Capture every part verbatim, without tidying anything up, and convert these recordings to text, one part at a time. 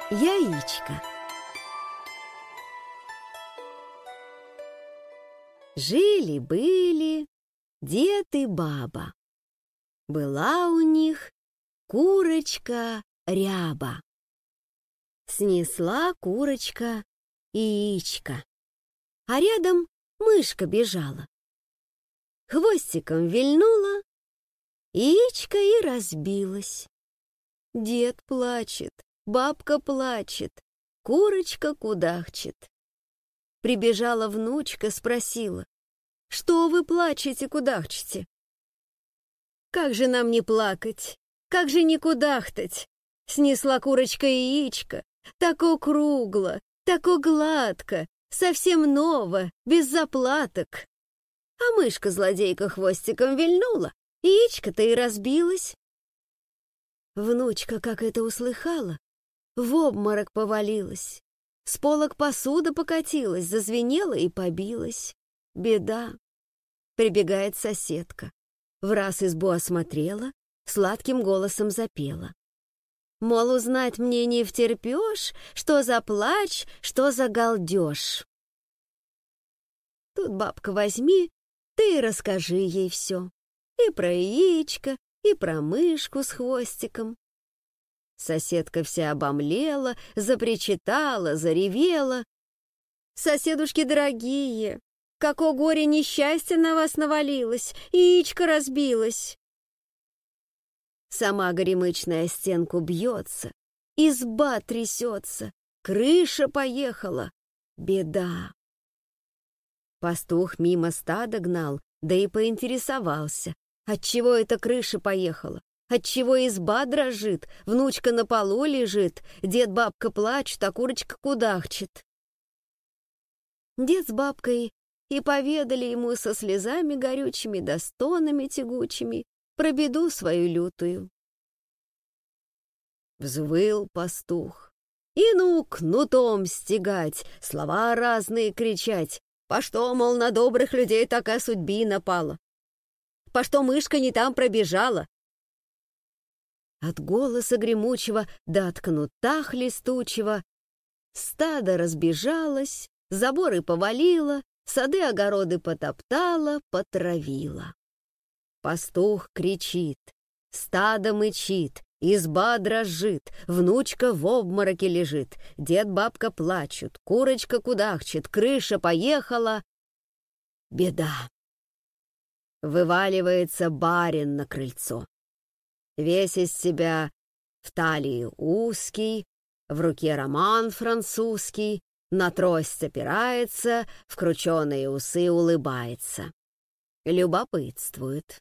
Яичко. Жили-были дед и баба. Была у них курочка Ряба. Снесла курочка яичко, а рядом мышка бежала. Хвостиком вильнула, яичко и разбилось. Дед плачет, бабка плачет, курочка кудахчет. Прибежала внучка, спросила: «Что вы плачете, кудахчете?» «Как же нам не плакать, как же не кудахтать?» Снесла курочка яичко, тако кругло, тако гладко, совсем ново, без заплаток. А мышка-злодейка хвостиком вильнула, яичко-то и разбилось. Внучка, как это услыхала, в обморок повалилась. С полок посуда покатилась, зазвенела и побилась. Беда. Прибегает соседка. Враз избу осмотрела, сладким голосом запела. Мол, узнать мне не втерпешь, что за плач, что за галдеж. Тут, бабка, возьми, ты и расскажи ей все. И про яичко, и про мышку с хвостиком. Соседка вся обомлела, запричитала, заревела. «Соседушки дорогие, какое горе несчастье на вас навалилось, яичко разбилось!» Сама горемычная стенку бьется, изба трясется, крыша поехала. Беда. Пастух мимо стада гнал, да и поинтересовался, отчего эта крыша поехала, отчего изба дрожит, внучка на полу лежит, дед-бабка плачет, а курочка кудахчет. Дед с бабкой и поведали ему со слезами горючими да стонами тягучими про беду свою лютую. Взвыл пастух. И ну кнутом стегать, слова разные кричать. По что, мол, на добрых людей такая судьбина пала? По что мышка не там пробежала? От голоса гремучего да от кнута хлестучего стадо разбежалось, заборы повалило, сады-огороды потоптала, потравила. Пастух кричит, стадо мычит, изба дрожит, внучка в обмороке лежит, дед-бабка плачут, курочка кудахчет, крыша поехала. Беда. Вываливается барин на крыльцо. Весь из себя в талии узкий, в руке роман французский, на трость опирается, в крученые усы улыбается. Любопытствует.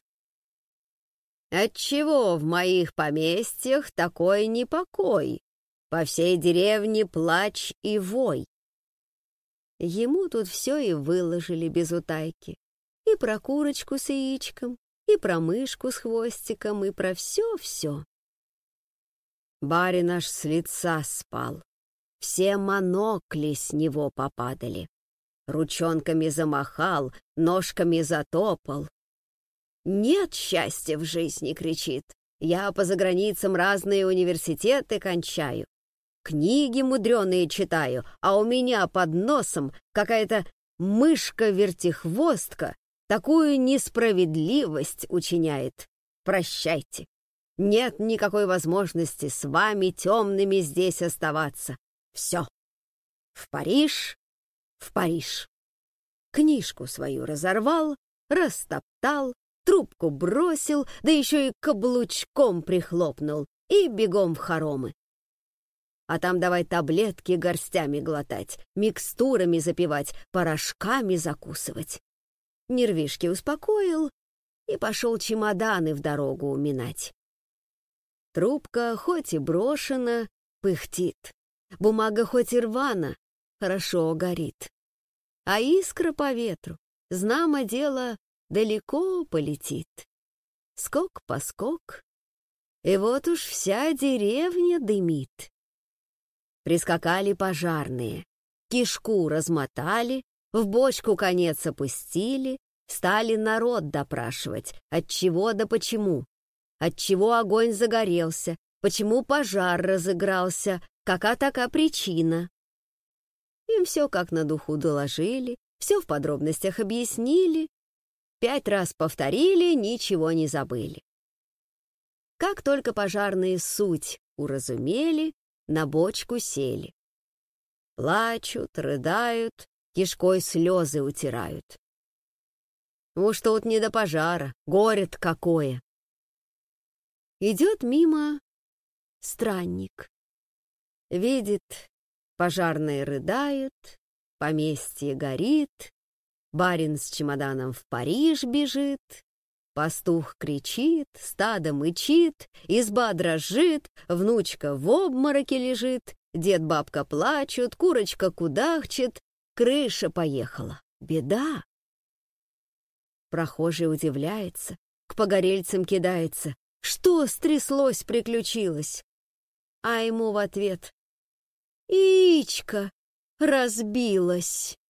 Отчего в моих поместьях такой непокой? По всей деревне плач и вой. Ему тут все и выложили без утайки. И про курочку с яичком, и про мышку с хвостиком, и про все-все. Барин аж с лица спал. Все монокли с него попадали. Ручонками замахал, ножками затопал. «Нет счастья в жизни!» — кричит. «Я по заграницам разные университеты кончаю, книги мудреные читаю, а у меня под носом какая-то мышка-вертихвостка такую несправедливость учиняет. Прощайте! Нет никакой возможности с вами темными здесь оставаться. Все! В Париж, в Париж!» Книжку свою разорвал, растоптал, трубку бросил, да еще и каблучком прихлопнул, и бегом в хоромы. А там давай таблетки горстями глотать, микстурами запивать, порошками закусывать. Нервишки успокоил и пошел чемоданы в дорогу уминать. Трубка, хоть и брошена, пыхтит. Бумага хоть и рвана, хорошо горит. А искра по ветру, знамо дело, далеко полетит. Скок-поскок, и вот уж вся деревня дымит. Прискакали пожарные, кишку размотали, в бочку конец опустили, стали народ допрашивать, отчего да почему, отчего огонь загорелся, почему пожар разыгрался, кака така причина. Им все как на духу доложили, все в подробностях объяснили, пять раз повторили, ничего не забыли. Как только пожарные суть уразумели, на бочку сели. Плачут, рыдают, кишкой слезы утирают. Уж тут не до пожара, горе-то какое. Идет мимо странник. Видит, пожарные рыдают, поместье горит, барин с чемоданом в Париж бежит, пастух кричит, стадо мычит, изба дрожит, внучка в обмороке лежит, дед-бабка плачут, курочка кудахчет, крыша поехала. Беда! Прохожий удивляется, к погорельцам кидается. Что стряслось, приключилось? А ему в ответ: «Яичко разбилось».